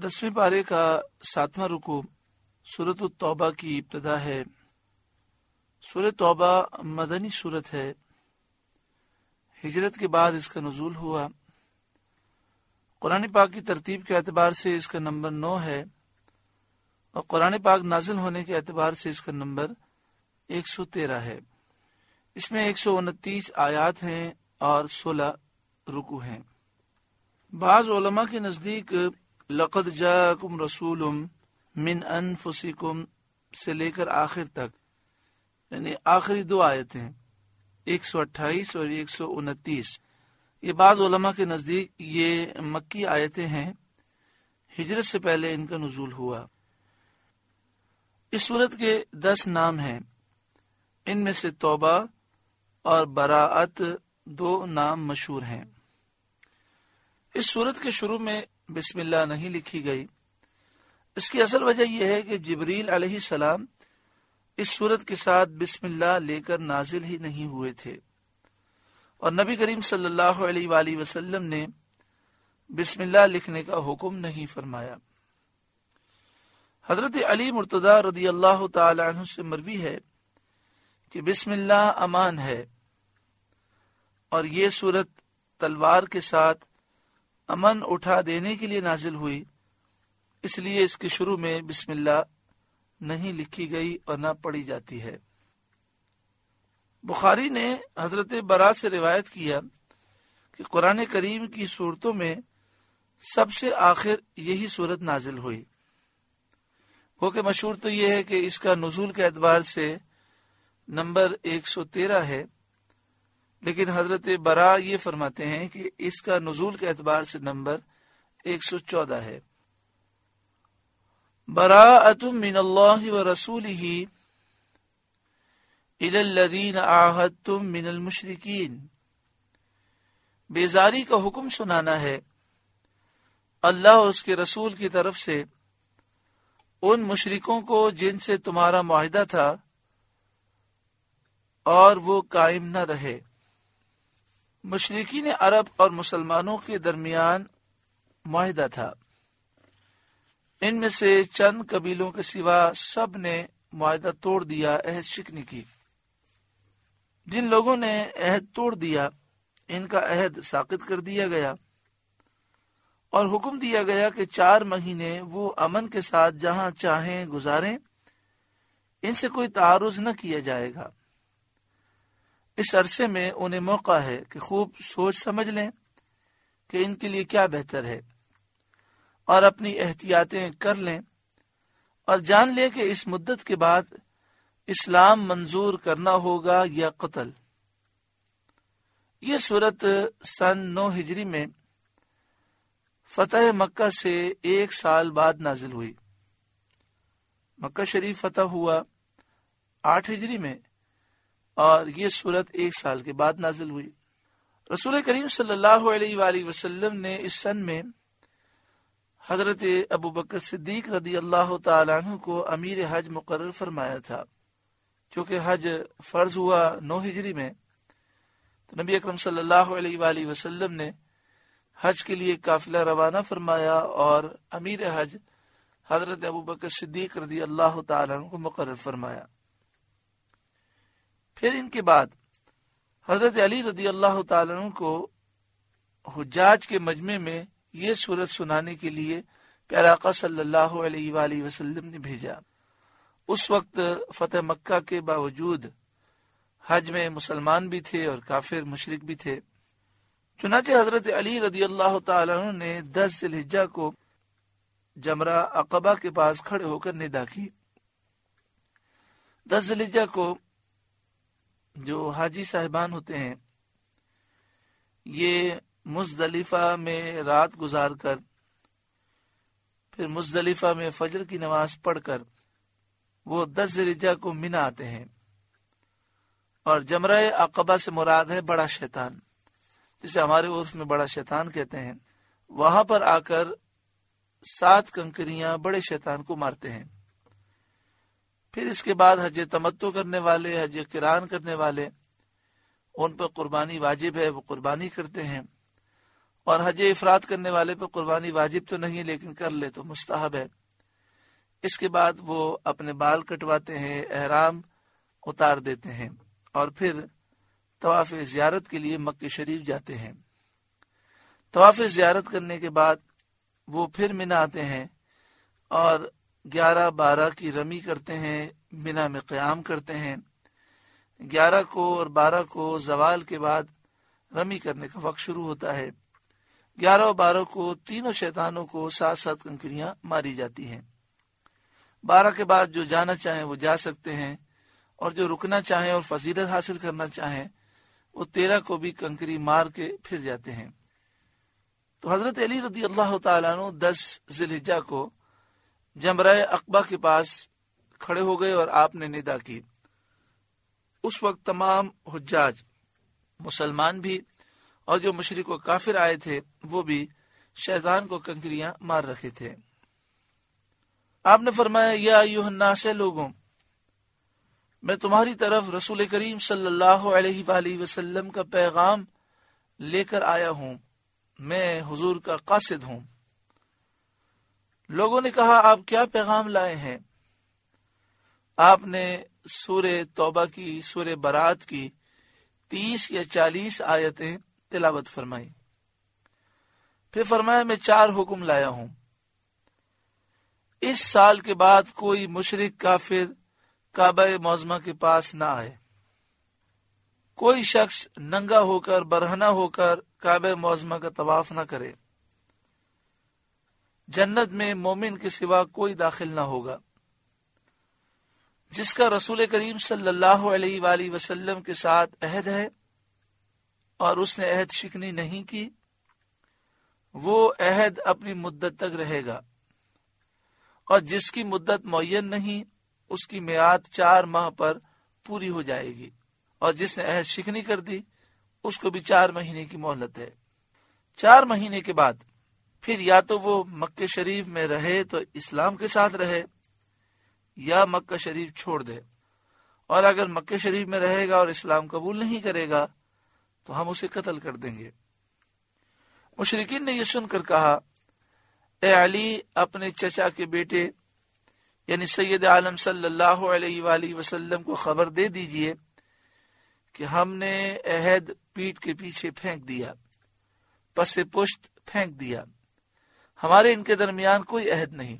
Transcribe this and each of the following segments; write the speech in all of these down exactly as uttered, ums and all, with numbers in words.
دسویں پارے کا ساتواں رکوع سورۃ التوبہ کی ابتدا ہے۔ سورۃ توبہ مدنی سورت ہے، ہجرت کے بعد اس کا نزول ہوا۔ قرآن پاک کی ترتیب کے اعتبار سے اس کا نمبر نو ہے اور قرآن پاک نازل ہونے کے اعتبار سے اس کا نمبر ایک سو تیرہ ہے۔ اس میں ایک سو انتیس آیات ہیں اور سولہ رکوع ہیں۔ بعض علماء کے نزدیک لقد جاءکم رسول من انفسکم سے لے کر آخر تک، یعنی آخری دو آیتیں ایک سو اٹھائیس اور ایک سو انتیس، یہ بعض علماء کے نزدیک یہ مکی آیتیں ہیں، ہجرت سے پہلے ان کا نزول ہوا۔ اس سورت کے دس نام ہیں، ان میں سے توبہ اور براءت دو نام مشہور ہیں۔ اس سورت کے شروع میں بسم اللہ نہیں لکھی گئی۔ اس کی اصل وجہ یہ ہے کہ جبریل علیہ السلام اس سورت کے ساتھ بسم اللہ لے کر نازل ہی نہیں ہوئے تھے، اور نبی کریم صلی اللہ علیہ وآلہ وسلم نے بسم اللہ لکھنے کا حکم نہیں فرمایا۔ حضرت علی مرتضی رضی اللہ تعالی عنہ سے مروی ہے کہ بسم اللہ امان ہے، اور یہ سورت تلوار کے ساتھ امن اٹھا دینے کے لیے نازل ہوئی، اس لیے اس کے شروع میں بسم اللہ نہیں لکھی گئی اور نہ پڑھی جاتی ہے۔ بخاری نے حضرت برا سے روایت کیا کہ قرآن کریم کی سورتوں میں سب سے آخر یہی سورت نازل ہوئی۔ وہ کہ مشہور تو یہ ہے کہ اس کا نزول کے اعتبار سے نمبر ایک سو تیرہ ہے، لیکن حضرت برا یہ فرماتے ہیں کہ اس کا نزول کے اعتبار سے نمبر ایک سو چودہ ہے۔ براءۃ من اللہ ورسولہ الی الذین عاہدتم من المشرکین، بیزاری کا حکم سنانا ہے اللہ اور اس کے رسول کی طرف سے ان مشرکوں کو جن سے تمہارا معاہدہ تھا اور وہ قائم نہ رہے۔ مشرکین عرب اور مسلمانوں کے درمیان معاہدہ تھا، ان میں سے چند قبیلوں کے سوا سب نے معاہدہ توڑ دیا، عہد شکنی کی۔ جن لوگوں نے عہد توڑ دیا ان کا عہد ساقط کر دیا گیا، اور حکم دیا گیا کہ چار مہینے وہ امن کے ساتھ جہاں چاہیں گزاریں، ان سے کوئی تعارض نہ کیا جائے گا۔ اس عرصے میں انہیں موقع ہے کہ خوب سوچ سمجھ لیں کہ ان کے لیے کیا بہتر ہے، اور اپنی احتیاطیں کر لیں، اور جان لیں کہ اس مدت کے بعد اسلام منظور کرنا ہوگا یا قتل۔ یہ سورت سن نو ہجری میں فتح مکہ سے ایک سال بعد نازل ہوئی۔ مکہ شریف فتح ہوا آٹھ ہجری میں، اور یہ سورت ایک سال کے بعد نازل ہوئی۔ رسول کریم صلی اللہ علیہ وآلہ وسلم نے اس سن میں حضرت ابو بکر صدیق رضی اللہ تعالیٰ عنہ کو امیر حج مقرر فرمایا تھا۔ چونکہ حج فرض ہوا نو ہجری میں، تو نبی اکرم صلی اللہ علیہ وآلہ وسلم نے حج کے لیے قافلہ روانہ فرمایا اور امیر حج حضرت ابو بکر صدیق رضی اللہ تعالیٰ عنہ کو مقرر فرمایا۔ پھر ان کے بعد حضرت علی رضی اللہ تعالیٰ عنہ کو حجاج کے مجمع میں یہ سورت سنانے کے لیے پیارے آقا صلی اللہ علیہ وآلہ وسلم نے بھیجا۔ اس وقت فتح مکہ کے باوجود حج میں مسلمان بھی تھے اور کافر مشرک بھی تھے، چنانچہ حضرت علی رضی اللہ تعالیٰ عنہ نے دس ذی الحجہ کو جمرہ عقبہ کے پاس کھڑے ہو کر ندا کی۔ دس ذی الحجہ کو جو حاجی صاحبان ہوتے ہیں، یہ مزدلفہ میں رات گزار کر پھر مزدلفہ میں فجر کی نماز پڑھ کر وہ دس ذی الحجہ کو منی آتے ہیں، اور جمرہ عقبہ سے مراد ہے بڑا شیطان، جسے ہمارے عرف میں بڑا شیطان کہتے ہیں۔ وہاں پر آ کر سات کنکریاں بڑے شیطان کو مارتے ہیں۔ پھر اس کے بعد حج تمتع کرنے والے، حج قران کرنے والے، ان پر قربانی واجب ہے، وہ قربانی کرتے ہیں، اور حج افراد کرنے والے پہ قربانی واجب تو نہیں ہے، لیکن کر لے تو مستحب ہے۔ اس کے بعد وہ اپنے بال کٹواتے ہیں، احرام اتار دیتے ہیں اور پھر طواف زیارت کے لیے مکہ شریف جاتے ہیں۔ طواف زیارت کرنے کے بعد وہ پھر منا آتے ہیں اور گیارہ بارہ کی رمی کرتے ہیں، منا میں قیام کرتے ہیں۔ گیارہ کو اور بارہ کو زوال کے بعد رمی کرنے کا وقت شروع ہوتا ہے۔ گیارہ اور بارہ کو تینوں شیطانوں کو ساتھ ساتھ کنکریاں ماری جاتی ہیں۔ بارہ کے بعد جو جانا چاہیں وہ جا سکتے ہیں، اور جو رکنا چاہیں اور فضیلت حاصل کرنا چاہیں وہ تیرہ کو بھی کنکری مار کے پھر جاتے ہیں۔ تو حضرت علی رضی اللہ تعالیٰ عنہ دس ذی الحجہ کو جمرہ عقبہ کے پاس کھڑے ہو گئے اور آپ نے ندا کی۔ اس وقت تمام حجاج، مسلمان بھی اور جو مشرک و کافر آئے تھے وہ بھی شیطان کو کنکریاں مار رکھے تھے۔ آپ نے فرمایا، یا ایھا الناس، لوگوں، میں تمہاری طرف رسول کریم صلی اللہ علیہ وآلہ وسلم کا پیغام لے کر آیا ہوں، میں حضور کا قاصد ہوں۔ لوگوں نے کہا، آپ کیا پیغام لائے ہیں؟ آپ نے سورہ توبہ کی، سورہ برات کی تیس یا چالیس آیتیں تلاوت فرمائی۔ پھر فرمایا، میں چار حکم لایا ہوں۔ اس سال کے بعد کوئی مشرک کافر کعبہ معظمہ کے پاس نہ آئے، کوئی شخص ننگا ہو کر، برہنہ ہو کر کعبہ معظمہ کا طواف نہ کرے۔ جنت میں مومن کے سوا کوئی داخل نہ ہوگا۔ جس کا رسول کریم صلی اللہ علیہ وآلہ وسلم کے ساتھ عہد ہے اور اس نے عہد شکنی نہیں کی، وہ عہد اپنی مدت تک رہے گا، اور جس کی مدت معین نہیں اس کی میعاد چار ماہ پر پوری ہو جائے گی، اور جس نے عہد شکنی کر دی اس کو بھی چار مہینے کی مہلت ہے۔ چار مہینے کے بعد پھر یا تو وہ مکہ شریف میں رہے تو اسلام کے ساتھ رہے، یا مکہ شریف چھوڑ دے، اور اگر مکہ شریف میں رہے گا اور اسلام قبول نہیں کرے گا تو ہم اسے قتل کر دیں گے۔ مشرکین نے یہ سن کر کہا، اے علی، اپنے چچا کے بیٹے یعنی سید عالم صلی اللہ علیہ وآلہ وسلم کو خبر دے دیجئے کہ ہم نے عہد پیٹھ کے پیچھے پھینک دیا، پس پشت پھینک دیا، ہمارے ان کے درمیان کوئی عہد نہیں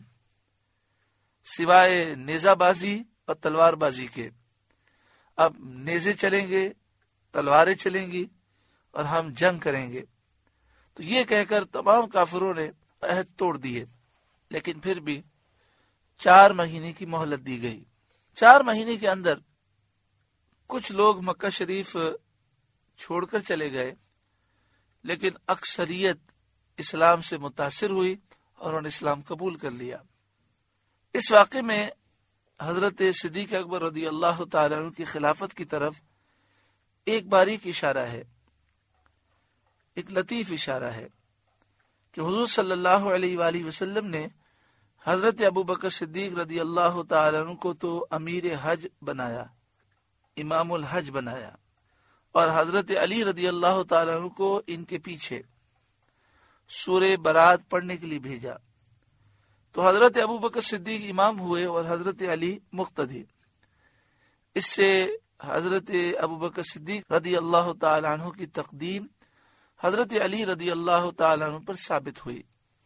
سوائے نیزہ بازی اور تلوار بازی کے۔ اب نیزے چلیں گے، تلواریں چلیں گی اور ہم جنگ کریں گے۔ تو یہ کہہ کر تمام کافروں نے عہد توڑ دیے، لیکن پھر بھی چار مہینے کی مہلت دی گئی۔ چار مہینے کے اندر کچھ لوگ مکہ شریف چھوڑ کر چلے گئے، لیکن اکثریت اسلام سے متاثر ہوئی اور انہوں نے اسلام قبول کر لیا۔ اس واقعے میں حضرت صدیق اکبر رضی اللہ تعالیٰ عنہ کی خلافت کی طرف ایک باریک اشارہ ہے، ایک لطیف اشارہ ہے کہ حضور صلی اللہ علیہ وآلہ وسلم نے حضرت ابو بکر صدیق رضی اللہ تعالیٰ عنہ کو تو امیر حج بنایا، امام الحج بنایا، اور حضرت علی رضی اللہ تعالیٰ عنہ کو ان کے پیچھے سورہ برات پڑھنے کے لیے بھیجا۔ تو حضرت ابو بکر صدیق امام ہوئے اور حضرت علی مقتدی۔ اس سے حضرت ابو بکر صدیق رضی اللہ تعالیٰ عنہ کی تقدیم حضرت علی رضی اللہ تعالیٰ عنہ پر ثابت ہوئی۔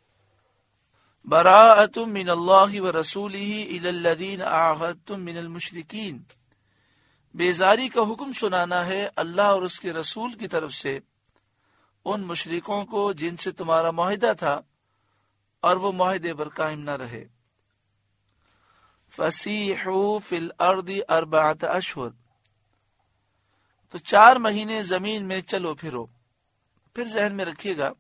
براءۃ من اللہ ورسولہ الی الذین عاہدتم من المشرکین، بیزاری کا حکم سنانا ہے اللہ اور اس کے رسول کی طرف سے ان مشرکوں کو جن سے تمہارا معاہدہ تھا اور وہ معاہدے پر قائم نہ رہے۔ فسیحوا فی الارض اربعۃ اشہر، تو چار مہینے زمین میں چلو پھرو۔ پھر ذہن میں رکھیے گا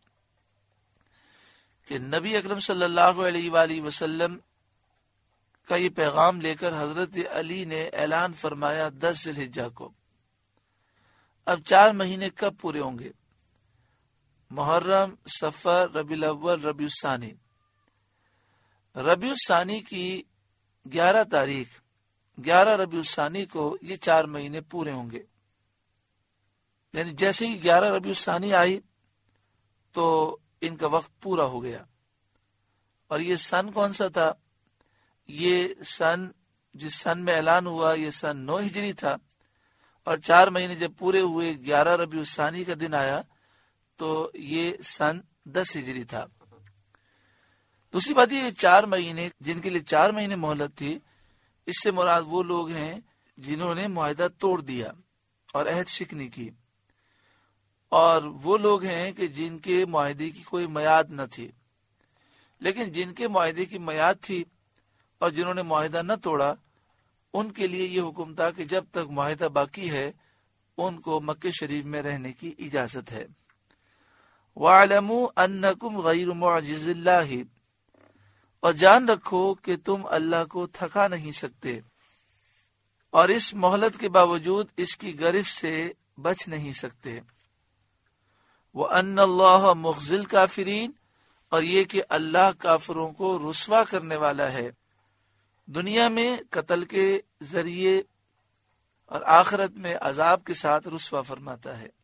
کہ نبی اکرم صلی اللہ علیہ وآلہ وسلم کا یہ پیغام لے کر حضرت علی نے اعلان فرمایا دس ذی الحجہ کو۔ اب چار مہینے کب پورے ہوں گے؟ محرم، صفر، ربیع الاول، ربیع الثانی۔ ربیع الثانی کی گیارہ تاریخ، گیارہ ربیع الثانی کو یہ چار مہینے پورے ہوں گے۔ یعنی جیسے ہی گیارہ ربیع الثانی آئی تو ان کا وقت پورا ہو گیا. اور یہ سن کون سا تھا؟ یہ سن جس سن میں اعلان ہوا یہ سن نو ہجری تھا، اور چار مہینے جب پورے ہوئے گیارہ ربیع الثانی کا دن آیا تو یہ سن دس ہجری تھا. دوسری بات یہ چار مہینے جن کے لیے چار مہینے مہلت تھی، اس سے مراد وہ لوگ ہیں جنہوں نے معاہدہ توڑ دیا اور عہد شکنی کی، اور وہ لوگ ہیں کہ جن کے معاہدے کی کوئی میعاد نہ تھی. لیکن جن کے معاہدے کی میعاد تھی اور جنہوں نے معاہدہ نہ توڑا، ان کے لیے یہ حکم تھا کہ جب تک معاہدہ باقی ہے ان کو مکہ شریف میں رہنے کی اجازت ہے. وَاعْلَمُوا أَنَّكُمْ غَيْرُ مُعْجِزِ اللَّهِ، اور جان رکھو کہ تم اللہ کو تھکا نہیں سکتے اور اس مہلت کے باوجود اس کی گرفت سے بچ نہیں سکتے. وَأَنَّ اللَّهَ مُخْزِي الْكَافِرِينَ، اور یہ کہ اللہ کافروں کو رسوا کرنے والا ہے، دنیا میں قتل کے ذریعے اور آخرت میں عذاب کے ساتھ رسوا فرماتا ہے.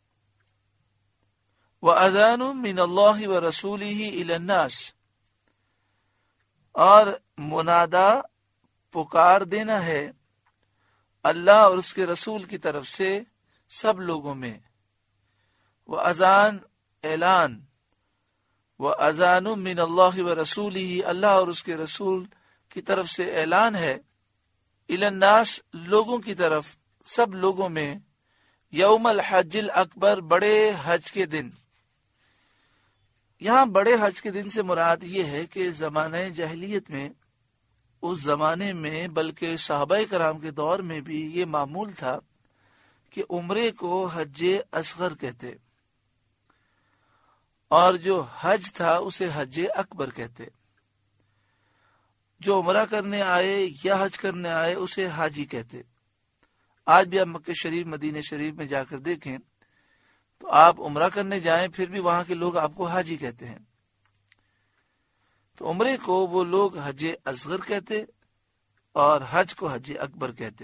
وَأَذَانٌ مِّنَ اللَّهِ وَرَسُولِهِ إِلَى النَّاسِ، اور منادا پکار دینا ہے اللہ اور اس کے رسول کی طرف سے سب لوگوں میں. وَأَذَان اعلان، وَأَذَانٌ مِّنَ اللَّهِ وَرَسُولِهِ اللہ اور اس کے رسول کی طرف سے اعلان ہے، إِلَى النَّاسِ لوگوں کی طرف، سب لوگوں میں، یوم الحج الاکبر بڑے حج کے دن. یہاں بڑے حج کے دن سے مراد یہ ہے کہ زمانہ جاہلیت میں، اس زمانے میں بلکہ صحابہ کرام کے دور میں بھی یہ معمول تھا کہ عمرے کو حج اصغر کہتے اور جو حج تھا اسے حج اکبر کہتے. جو عمرہ کرنے آئے یا حج کرنے آئے اسے حاجی کہتے. آج بھی آپ مکہ شریف مدینہ شریف میں جا کر دیکھیں تو آپ عمرہ کرنے جائیں پھر بھی وہاں کے لوگ آپ کو حاجی کہتے ہیں. تو عمرے کو وہ لوگ حج اصغر کہتے اور حج کو حج اکبر کہتے.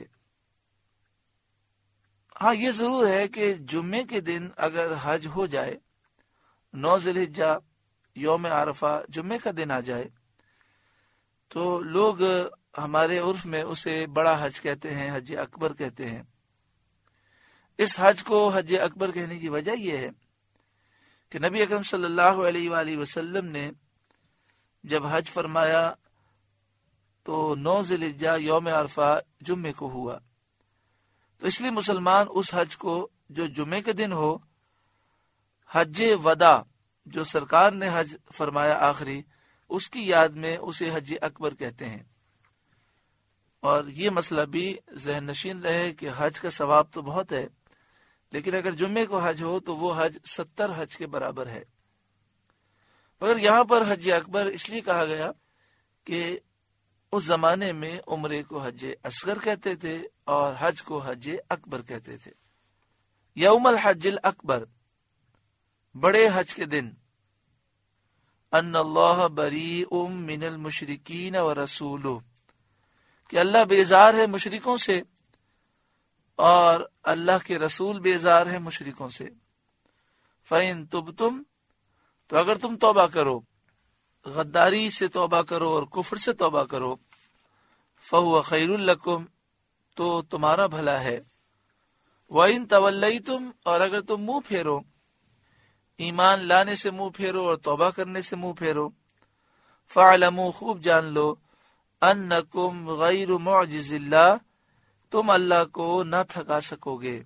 ہاں یہ ضرور ہے کہ جمعے کے دن اگر حج ہو جائے، نو ذی الحجہ یوم عرفہ جمعے کا دن آ جائے، تو لوگ ہمارے عرف میں اسے بڑا حج کہتے ہیں، حج اکبر کہتے ہیں. اس حج کو حج اکبر کہنے کی وجہ یہ ہے کہ نبی اکرم صلی اللہ علیہ وآلہ وسلم نے جب حج فرمایا تو نو ذی الحجہ یوم عرفہ جمعے کو ہوا، تو اس لیے مسلمان اس حج کو جو جمعے کے دن ہو، حج وداع جو سرکار نے حج فرمایا آخری، اس کی یاد میں اسے حج اکبر کہتے ہیں. اور یہ مسئلہ بھی ذہن نشین رہے کہ حج کا ثواب تو بہت ہے، لیکن اگر جمعے کو حج ہو تو وہ حج ستر حج کے برابر ہے. مگر یہاں پر حج اکبر اس لیے کہا گیا کہ اس زمانے میں عمرے کو حج اصغر کہتے تھے اور حج کو حج اکبر کہتے تھے. یوم الحج الاکبر بڑے حج کے دن، ان اللہ بریء من المشرکین ورسولہ، کہ اللہ بیزار ہے مشرکوں سے اور اللہ کے رسول بیزار ہے مشرکوں سے. فَإِن تُبْتُمْ، تو اگر تم توبہ کرو، غداری سے توبہ کرو اور کفر سے توبہ کرو، فَهُوَ خَيْرٌ لَكُمْ، تو تمہارا بھلا ہے. وَإِن تَوَلَّيْتُمْ، اور اگر تم منہ پھیرو، ایمان لانے سے منہ پھیرو اور توبہ کرنے سے منہ پھیرو، فَاعْلَمُوا، خوب جان لو، انکم غیر معجز اللہ، تم اللہ کو نہ تھکا سکو گے.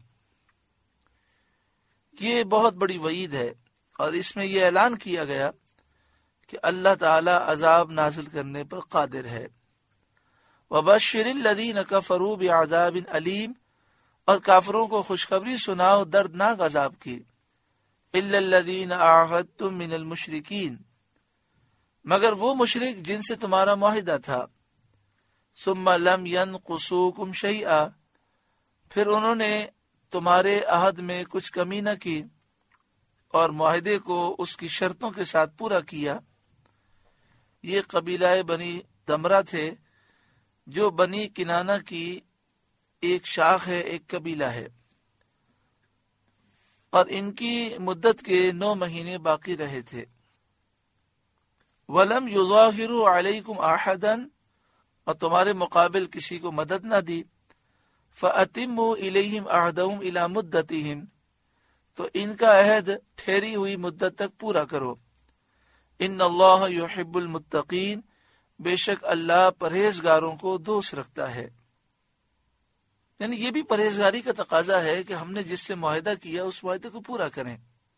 یہ بہت بڑی وعید ہے اور اس میں یہ اعلان کیا گیا کہ اللہ تعالی عذاب نازل کرنے پر قادر ہے. وبشر الذین کفروا بعذاب علیم، اور کافروں کو خوشخبری سناؤ دردناک عذاب کی. الا الذین عاہدتم من المشرکین، مگر وہ مشرک جن سے تمہارا معاہدہ تھا. ثم لم ينقصوكم شيئا، پھر انہوں نے تمہارے عہد میں کچھ کمی نہ کی اور معاہدے کو اس کی شرطوں کے ساتھ پورا کیا. یہ قبیلہ بنی دمرہ تھے جو بنی کنانہ کی ایک شاخ ہے، ایک قبیلہ ہے. اور ان کی مدت کے نو مہینے باقی رہے تھے۔ وَلَمْ يُظَاهِرُوا عَلَيْكُمْ أَحَدًا، اور تمہارے مقابل کسی کو مدد نہ دی۔ فَأَتِمُّوا إِلَيْهِمْ عَهْدَهُمْ إِلَى مُدَّتِهِمْ، تو ان کا عہد ٹھہری ہوئی مدت تک پورا کرو۔ ان اللہ یحب المتقین، بے شک اللہ پرہیزگاروں کو دوست رکھتا ہے۔ یعنی یہ بھی پرہیزگاری کا تقاضا ہے کہ ہم نے جس سے معاہدہ کیا اس معاہدے کو پورا کریں۔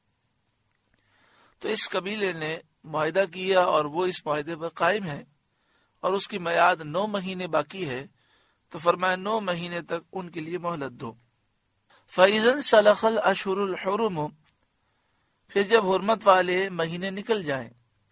تو اس قبیلے نے معاہدہ کیا اور وہ اس معاہدے پر قائم ہے، اور اس کی میعاد نو مہینے باقی ہے، تو فرمایا نو مہینے تک ان کے لیے مہلت دو۔ فَإِذَا انسَلَخَ الْأَشْهُرُ الْحُرُمُ، پھر جب حرمت والے مہینے نکل جائیں،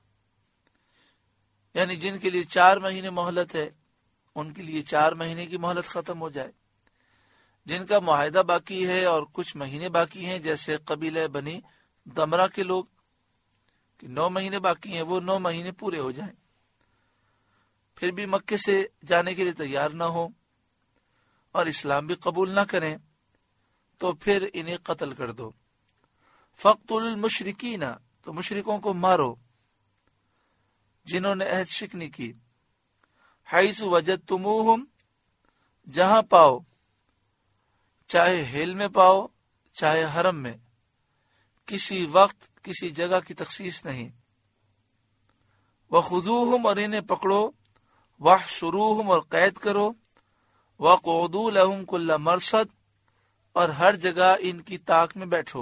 یعنی جن کے لیے چار مہینے مہلت ہے ان کے لیے چار مہینے کی مہلت ختم ہو جائے، جن کا معاہدہ باقی ہے اور کچھ مہینے باقی ہیں جیسے قبیلہ بنی دمرہ کے لوگ کہ نو مہینے باقی ہیں، وہ نو مہینے پورے ہو جائیں، پھر بھی مکے سے جانے کے لیے تیار نہ ہو اور اسلام بھی قبول نہ کریں، تو پھر انہیں قتل کر دو۔ فَاقْتُلُوا الْمُشْرِكِينَ، تو مشرکوں کو مارو جنہوں نے عہد شکنی کی۔ حَيْثُ وَجَدْتُمُوهُمْ، جہاں پاؤ، چاہے ہیل میں پاؤ چاہے حرم میں، کسی وقت کسی جگہ کی تخصیص نہیں۔ وَخُذُوهُمْ، اور انہیں پکڑو، وَاحْصُرُوهُمْ، اور قید کرو، وَاقْعُدُوا لَهُمْ كُلَّ مَرْصَدٍ، اور ہر جگہ ان کی طاق میں بیٹھو۔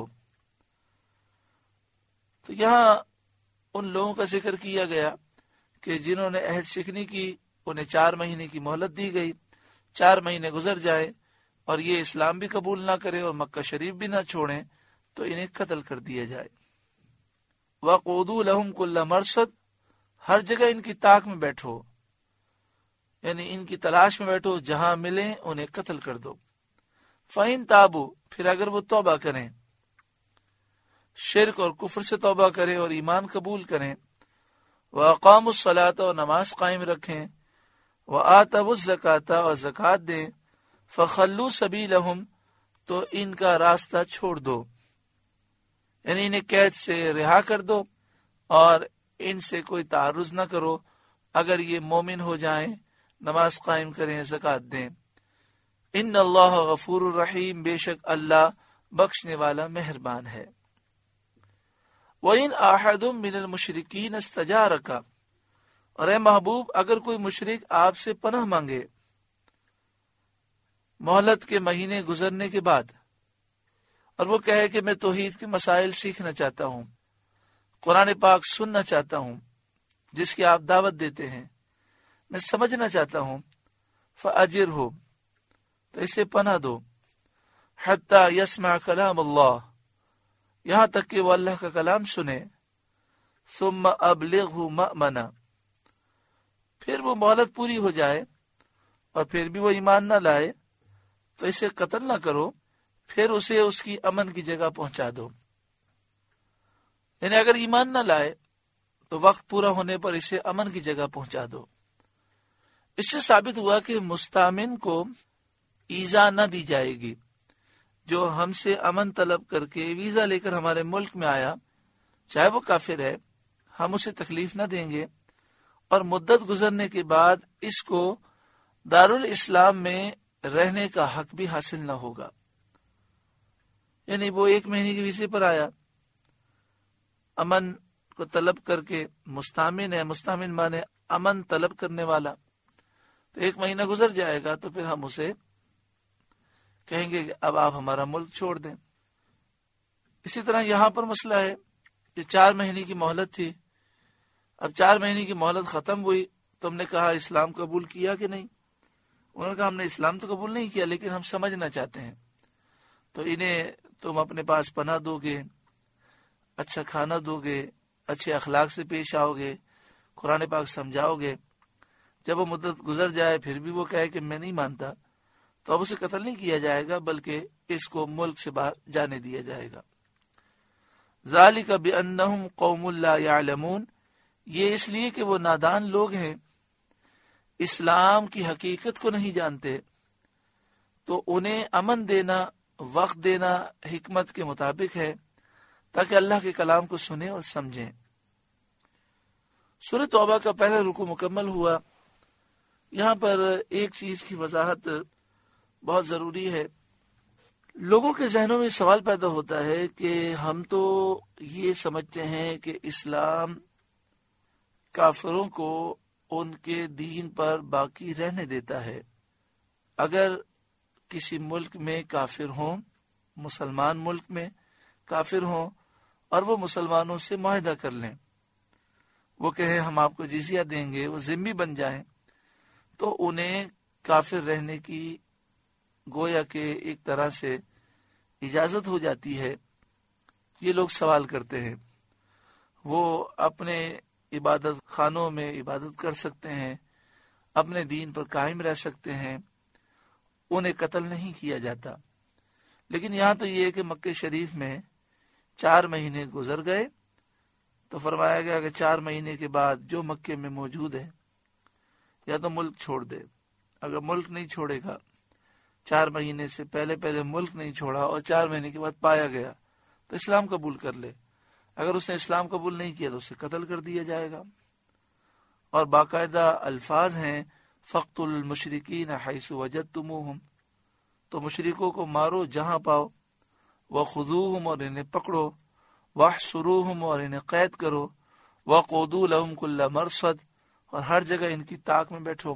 تو یہاں ان لوگوں کا ذکر کیا گیا کہ جنہوں نے عہد شکنی کی، انہیں چار مہینے کی مہلت دی گئی، چار مہینے گزر جائیں اور یہ اسلام بھی قبول نہ کریں اور مکہ شریف بھی نہ چھوڑیں تو انہیں قتل کر دیا جائے۔ وَقُعُدُوا لَهُمْ كُلَّ مَرْصَدٍ، ہر جگہ ان کی طاق میں بیٹھو، یعنی ان کی تلاش میں بیٹھو، جہاں ملیں انہیں قتل کر دو۔ فَإِن تَابُوا، پھر اگر وہ توبہ کریں، شرک اور کفر سے توبہ کریں اور ایمان قبول کریں، وَأَقَامُوا الصَّلَاةَ، اور نماز قائم رکھیں، وَآتَوُا الزَّكَاةَ، اور زکوٰۃ دیں، فَخَلُّوا سَبِيلَهُمْ، تو ان کا راستہ چھوڑ دو، یعنی انہیں قید سے رہا کر دو اور ان سے کوئی تعرض نہ کرو اگر یہ مومن ہو جائیں، نماز قائم کریں، زکوٰۃ دیں۔ ان اللہ غفور الرحیم، بے شک اللہ بخشنے والا مہربان ہے۔ وَإِنْ أَحَدٌ مِّنَ الْمُشْرِكِينَ اسْتَجَارَكَ، اور اے محبوب اگر کوئی مشرک آپ سے پناہ مانگے مہلت کے مہینے گزرنے کے بعد، اور وہ کہے کہ میں توحید کے مسائل سیکھنا چاہتا ہوں، قرآن پاک سننا چاہتا ہوں جس کی آپ دعوت دیتے ہیں، میں سمجھنا چاہتا ہوں، فَأَجِرْهُ، تو اسے پناہ دو، حَتَّى يَسْمَعَ كَلَامَ اللَّهِ، یہاں تک کہ وہ اللہ کا کلام سنے، ثُمَّ أَبْلِغْهُ مَأْمَنًا، پھر وہ مہلت پوری ہو جائے اور پھر بھی وہ ایمان نہ لائے تو اسے قتل نہ کرو، پھر اسے اس کی امن کی جگہ پہنچا دو، یعنی اگر ایمان نہ لائے تو وقت پورا ہونے پر اسے امن کی جگہ پہنچا دو۔ اس سے ثابت ہوا کہ مستامن کو ایذا نہ دی جائے گی، جو ہم سے امن طلب کر کے ویزا لے کر ہمارے ملک میں آیا، چاہے وہ کافر ہے، ہم اسے تکلیف نہ دیں گے، اور مدت گزرنے کے بعد اس کو دارالاسلام میں رہنے کا حق بھی حاصل نہ ہوگا۔ یعنی وہ ایک مہینے کے ویزے پر آیا، امن کو طلب کر کے، مستامن ہے، مستامن مانے امن طلب کرنے والا، تو ایک مہینہ گزر جائے گا تو پھر ہم اسے کہیں گے کہ اب آپ ہمارا ملک چھوڑ دیں۔ اسی طرح یہاں پر مسئلہ ہے کہ چار مہینے کی مہلت تھی، اب چار مہینے کی مہلت ختم ہوئی، تم نے کہا اسلام قبول کیا کہ نہیں؟ انہوں نے کہا ہم نے اسلام تو قبول نہیں کیا لیکن ہم سمجھنا چاہتے ہیں، تو انہیں تم اپنے پاس پناہ دو گے، اچھا کھانا دو گے، اچھے اخلاق سے پیش آؤ گے، قرآن پاک سمجھاؤ گے۔ جب وہ مدت گزر جائے پھر بھی وہ کہے کہ میں نہیں مانتا، تو اب اسے قتل نہیں کیا جائے گا بلکہ اس کو ملک سے باہر جانے دیا جائے گا۔ ذالک بانہم قوم لا یعلمون، یہ اس لیے کہ وہ نادان لوگ ہیں، اسلام کی حقیقت کو نہیں جانتے، تو انہیں امن دینا وقت دینا حکمت کے مطابق ہے تاکہ اللہ کے کلام کو سنیں اور سمجھیں۔ سورہ توبہ کا پہلا رکوع مکمل ہوا۔ یہاں پر ایک چیز کی وضاحت بہت ضروری ہے۔ لوگوں کے ذہنوں میں سوال پیدا ہوتا ہے کہ ہم تو یہ سمجھتے ہیں کہ اسلام کافروں کو ان کے دین پر باقی رہنے دیتا ہے۔ اگر کسی ملک میں کافر ہوں، مسلمان ملک میں کافر ہوں اور وہ مسلمانوں سے معاہدہ کر لیں، وہ کہیں ہم آپ کو جزیہ دیں گے، وہ ذمہ بن جائیں، تو انہیں کافر رہنے کی گویا کہ ایک طرح سے اجازت ہو جاتی ہے۔ یہ لوگ سوال کرتے ہیں، وہ اپنے عبادت خانوں میں عبادت کر سکتے ہیں، اپنے دین پر قائم رہ سکتے ہیں، انہیں قتل نہیں کیا جاتا۔ لیکن یہاں تو یہ ہے کہ مکہ شریف میں چار مہینے گزر گئے تو فرمایا گیا کہ چار مہینے کے بعد جو مکے میں موجود ہے یا تو ملک چھوڑ دے۔ اگر ملک نہیں چھوڑے گا، چار مہینے سے پہلے پہلے ملک نہیں چھوڑا اور چار مہینے کے بعد پایا گیا تو اسلام قبول کر لے۔ اگر اس نے اسلام قبول نہیں کیا تو اسے قتل کر دیا جائے گا۔ اور باقاعدہ الفاظ ہیں فَقْتُلُوا الْمُشْرِكِينَ حَيْثُ وَجَدْتُمُوهُمْ، تو مشرکوں کو مارو جہاں پاؤ، وَخُذُوهُمْ، اور انہیں پکڑو، وَاحْصُرُوهُمْ، اور انہیں قید کرو، وَقُعُدُوا لَهُمْ كُلَّ مَرْصَدٍ، اور ہر جگہ ان کی طاق میں بیٹھو۔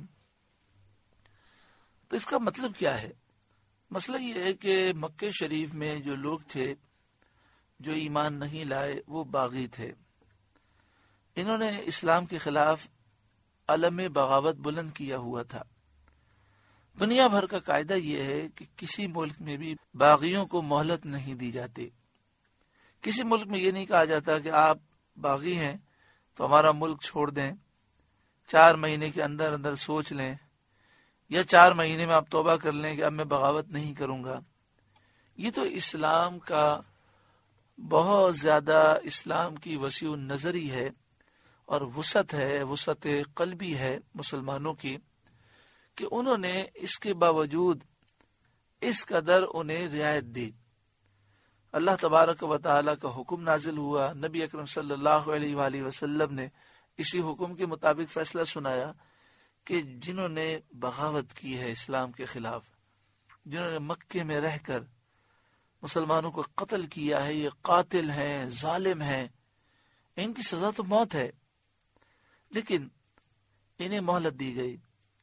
تو اس کا مطلب کیا ہے؟ مسئلہ یہ ہے کہ مکہ شریف میں جو لوگ تھے جو ایمان نہیں لائے وہ باغی تھے۔ انہوں نے اسلام کے خلاف علم بغاوت بلند کیا ہوا تھا۔ دنیا بھر کا قاعدہ یہ ہے کہ کسی ملک میں بھی باغیوں کو مہلت نہیں دی جاتی۔ کسی ملک میں یہ نہیں کہا جاتا کہ آپ باغی ہیں تو ہمارا ملک چھوڑ دیں، چار مہینے کے اندر اندر سوچ لیں، یا چار مہینے میں آپ توبہ کر لیں کہ اب میں بغاوت نہیں کروں گا۔ یہ تو اسلام کا بہت زیادہ اسلام کی وسیع نظری ہے اور وسعت ہے، وسعت قلبی ہے مسلمانوں کی، کہ انہوں نے اس کے باوجود اس قدر انہیں رعایت دی۔ اللہ تبارک و تعالی کا حکم نازل ہوا، نبی اکرم صلی اللہ علیہ وآلہ وسلم نے اسی حکم کے مطابق فیصلہ سنایا کہ جنہوں نے بغاوت کی ہے اسلام کے خلاف، جنہوں نے مکے میں رہ کر مسلمانوں کو قتل کیا ہے، یہ قاتل ہیں، ظالم ہیں، ان کی سزا تو موت ہے، لیکن انہیں مہلت دی گئی۔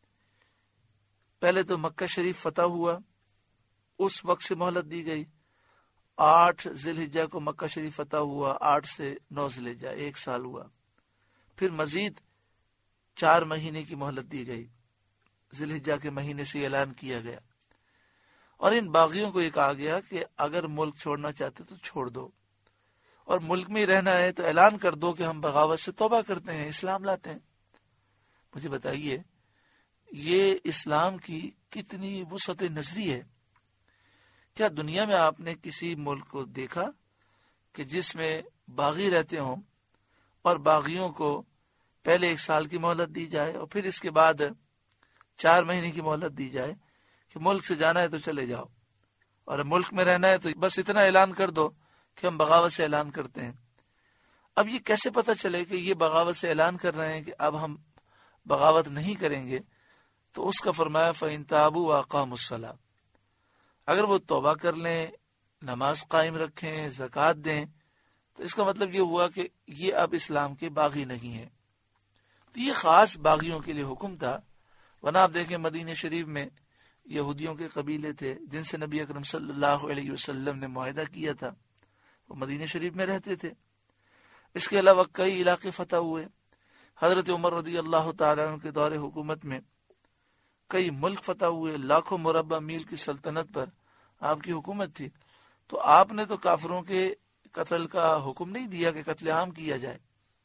پہلے تو مکہ شریف فتح ہوا، اس وقت سے مہلت دی گئی۔ آٹھ ذی الحجہ کو مکہ شریف فتح ہوا، آٹھ سے نو ذی الحجہ ایک سال ہوا۔ پھر مزید چار مہینے کی مہلت دی گئی، ذی الحجہ کے مہینے سے اعلان کیا گیا، اور ان باغیوں کو یہ کہا گیا کہ اگر ملک چھوڑنا چاہتے تو چھوڑ دو، اور ملک میں ہی رہنا ہے تو اعلان کر دو کہ ہم بغاوت سے توبہ کرتے ہیں، اسلام لاتے ہیں۔ مجھے بتائیے یہ اسلام کی کتنی وسعت نظری ہے۔ کیا دنیا میں آپ نے کسی ملک کو دیکھا کہ جس میں باغی رہتے ہوں اور باغیوں کو پہلے ایک سال کی مہلت دی جائے اور پھر اس کے بعد چار مہینے کی مہلت دی جائے کہ ملک سے جانا ہے تو چلے جاؤ، اور ملک میں رہنا ہے تو بس اتنا اعلان کر دو کہ ہم بغاوت سے اعلان کرتے ہیں؟ اب یہ کیسے پتہ چلے کہ یہ بغاوت سے اعلان کر رہے ہیں کہ اب ہم بغاوت نہیں کریں گے؟ تو اس کا فرمایا فَإِن تَابُوا وَأَقَامُوا الصَّلَاةَ، اگر وہ توبہ کر لیں، نماز قائم رکھیں، زکوٰۃ دیں، تو اس کا مطلب یہ ہوا کہ یہ اب اسلام کے باغی نہیں ہیں۔ تو یہ خاص باغیوں کے لیے حکم تھا، ورنہ آپ دیکھیں مدینہ شریف میں یہودیوں کے قبیلے تھے جن سے نبی اکرم صلی اللہ علیہ وسلم نے معاہدہ کیا تھا، وہ مدینہ شریف میں رہتے تھے۔ اس کے علاوہ کئی علاقے فتح ہوئے۔ حضرت عمر رضی اللہ تعالیٰ عنہ کے دور حکومت میں کئی ملک فتح ہوئے، لاکھوں مربع میل کی سلطنت پر آپ کی حکومت تھی۔ تو آپ نے تو کافروں کے قتل کا حکم نہیں دیا کہ قتل عام کیا جائے،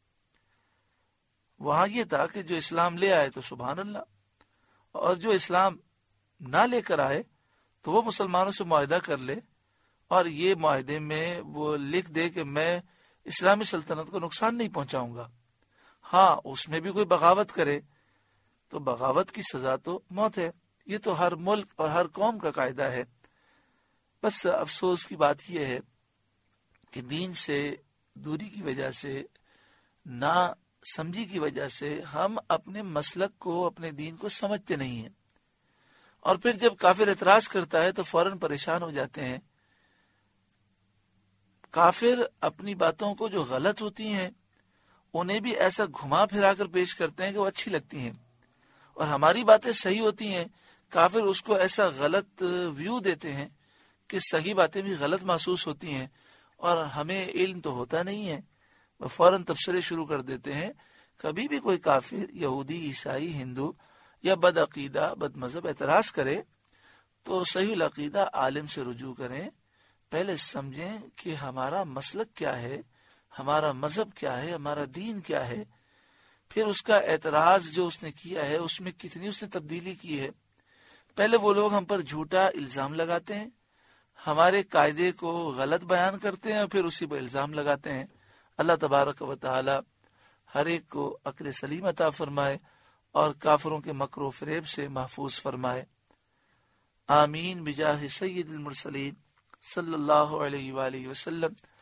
وہاں یہ تھا کہ جو اسلام لے آئے تو سبحان اللہ، اور جو اسلام نہ لے کر آئے تو وہ مسلمانوں سے معاہدہ کر لے، اور یہ معاہدے میں وہ لکھ دے کہ میں اسلامی سلطنت کو نقصان نہیں پہنچاؤں گا۔ ہاں اس میں بھی کوئی بغاوت کرے تو بغاوت کی سزا تو موت ہے۔ یہ تو ہر ملک اور ہر قوم کا قاعدہ ہے۔ بس افسوس کی بات یہ ہے کہ دین سے دوری کی وجہ سے، نہ سمجھی کی وجہ سے ہم اپنے مسلک کو، اپنے دین کو سمجھتے نہیں ہیں، اور پھر جب کافر اعتراض کرتا ہے تو فوراً پریشان ہو جاتے ہیں۔ کافر اپنی باتوں کو جو غلط ہوتی ہیں انہیں بھی ایسا گھما پھرا کر پیش کرتے ہیں کہ وہ اچھی لگتی ہیں، اور ہماری باتیں صحیح ہوتی ہیں، کافر اس کو ایسا غلط ویو دیتے ہیں کہ صحیح باتیں بھی غلط محسوس ہوتی ہیں، اور ہمیں علم تو ہوتا نہیں ہے، وہ فوراً تبصرے شروع کر دیتے ہیں۔ کبھی بھی کوئی کافر، یہودی، عیسائی، ہندو یا بد عقیدہ، بد مذہب اعتراض کرے تو صحیح العقیدہ عالم سے رجوع کریں، پہلے سمجھیں کہ ہمارا مسلک کیا ہے، ہمارا مذہب کیا ہے، ہمارا دین کیا ہے، پھر اس کا اعتراض جو اس نے کیا ہے اس میں کتنی اس نے تبدیلی کی ہے۔ پہلے وہ لوگ ہم پر جھوٹا الزام لگاتے ہیں، ہمارے قاعدے کو غلط بیان کرتے ہیں، اور پھر اسی پر الزام لگاتے ہیں۔ اللہ تبارک و تعالی ہر ایک کو عقل سلیم عطا فرمائے اور کافروں کے مکر و فریب سے محفوظ فرمائے۔ آمین بجاہ سید المرسلین صلی اللہ علیہ وآلہ وسلم۔